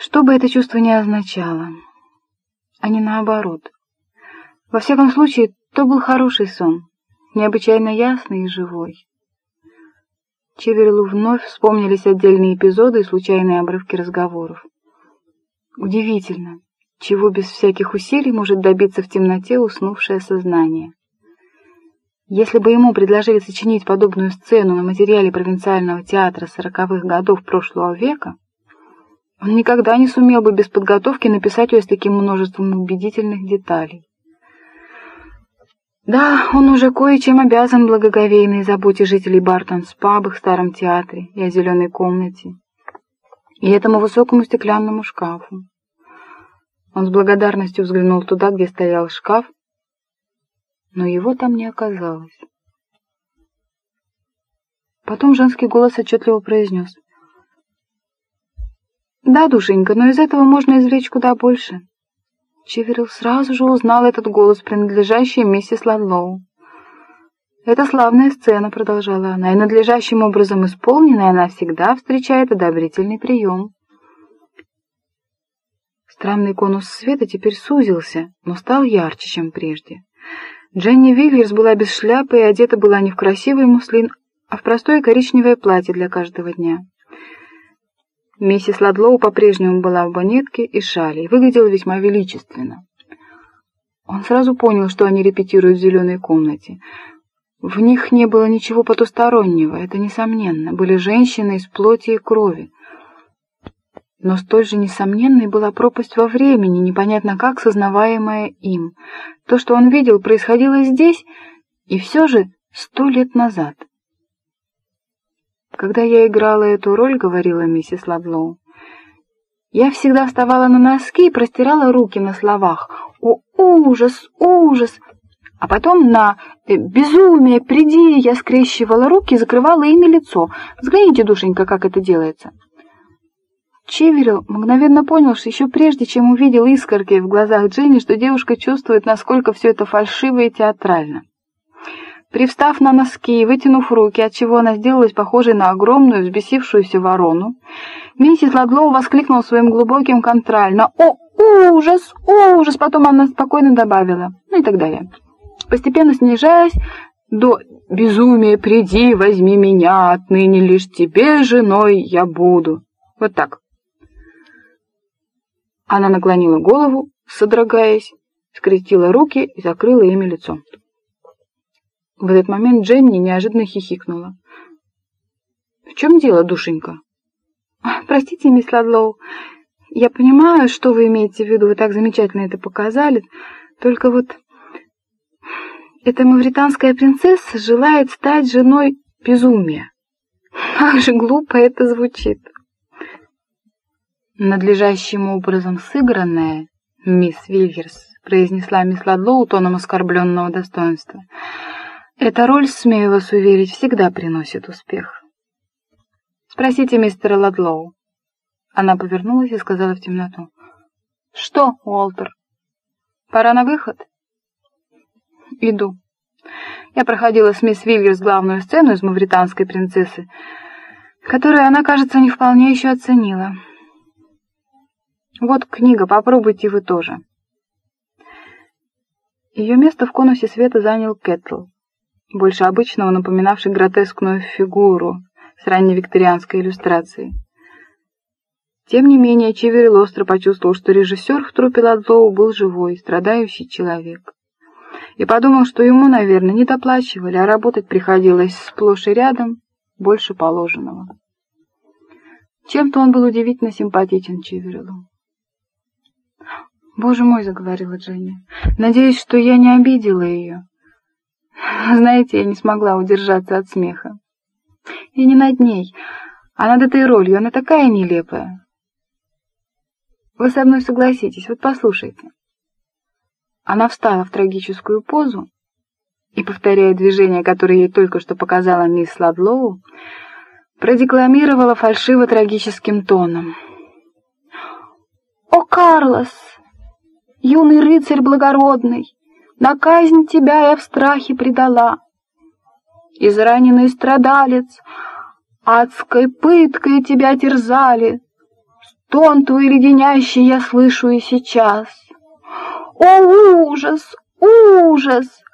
Что бы это чувство ни означало, а не наоборот. Во всяком случае, то был хороший сон, необычайно ясный и живой. Чеверилу вновь вспомнились отдельные эпизоды и случайные обрывки разговоров. Удивительно, чего без всяких усилий может добиться в темноте уснувшее сознание. Если бы ему предложили сочинить подобную сцену на материале провинциального театра 40-х годов прошлого века, он никогда не сумел бы без подготовки написать ее с таким множеством убедительных деталей. Да, он уже кое-чем обязан благоговейной заботе жителей Бартон-Спаб, их старом театре и о зеленой комнате, и этому высокому стеклянному шкафу. Он с благодарностью взглянул туда, где стоял шкаф, но его там не оказалось. Потом женский голос отчетливо произнес: «Да, душенька, но из этого можно извлечь куда больше». Чеверилл сразу же узнал этот голос, принадлежащий миссис Ладлоу. «Это славная сцена», — продолжала она, — «и надлежащим образом исполненная она всегда встречает одобрительный прием». Странный конус света теперь сузился, но стал ярче, чем прежде. Дженни Вильерс была без шляпы и одета была не в красивый муслин, а в простое коричневое платье для каждого дня. Миссис Ладлоу по-прежнему была в бонетке и шали и выглядела весьма величественно. Он сразу понял, что они репетируют в зеленой комнате. В них не было ничего потустороннего, это несомненно, были женщины из плоти и крови. Но столь же несомненной была пропасть во времени, непонятно как сознаваемая им. То, что он видел, происходило здесь, и все же 100 лет назад. «Когда я играла эту роль, — говорила миссис Ладлоу, — я всегда вставала на носки и простирала руки на словах «О, ужас, ужас!», а потом на «Безумие, приди!» я скрещивала руки и закрывала ими лицо. Взгляните, душенька, как это делается». Чеверилл мгновенно понял, что еще прежде, чем увидел искорки в глазах Дженни, что девушка чувствует, насколько все это фальшиво и театрально. Привстав на носки и вытянув руки, отчего она сделалась похожей на огромную взбесившуюся ворону, миссис Ладлоу воскликнула своим глубоким контрально «О, ужас, ужас!», потом она спокойно добавила, ну и так далее, постепенно снижаясь до «Безумие, приди, возьми меня, отныне лишь тебе женой я буду». Вот так. Она наклонила голову, содрогаясь, скрестила руки и закрыла ими лицо. В этот момент Дженни неожиданно хихикнула. «В чем дело, душенька?» «Простите, мисс Ладлоу, я понимаю, что вы имеете в виду, вы так замечательно это показали, только вот эта мавританская принцесса желает стать женой безумия. Как же глупо это звучит!» «Надлежащим образом сыгранная, мисс Вильерс», — произнесла мисс Ладлоу тоном оскорбленного достоинства, — «эта роль, смею вас уверить, всегда приносит успех. Спросите мистера Ладлоу». Она повернулась и сказала в темноту: «Что, Уолтер, пора на выход?» «Иду. Я проходила с мисс Вильерс главную сцену из «Мавританской принцессы», которую она, кажется, не вполне еще оценила. Вот книга, попробуйте вы тоже». Ее место в конусе света занял Кэттл, больше обычного напоминавший гротескную фигуру с ранневикторианской иллюстрацией. Тем не менее, Чеверилл остро почувствовал, что режиссер в труппе Ладлоу был живой, страдающий человек, и подумал, что ему, наверное, не доплачивали, а работать приходилось сплошь и рядом больше положенного. Чем-то он был удивительно симпатичен Чевериллу. «Боже мой», — заговорила Дженни, — «надеюсь, что я не обидела ее. Знаете, я не смогла удержаться от смеха. И не над ней, а над этой ролью. Она такая нелепая. Вы со мной согласитесь, вот послушайте». Она встала в трагическую позу и, повторяя движение, которое ей только что показала мисс Ладлоу, продекламировала фальшиво-трагическим тоном. «О, Карлос! Юный рыцарь благородный, на казнь тебя я в страхе предала. Израненный страдалец, адской пыткой тебя терзали. стон твой леденящий я слышу и сейчас. О, ужас, ужас!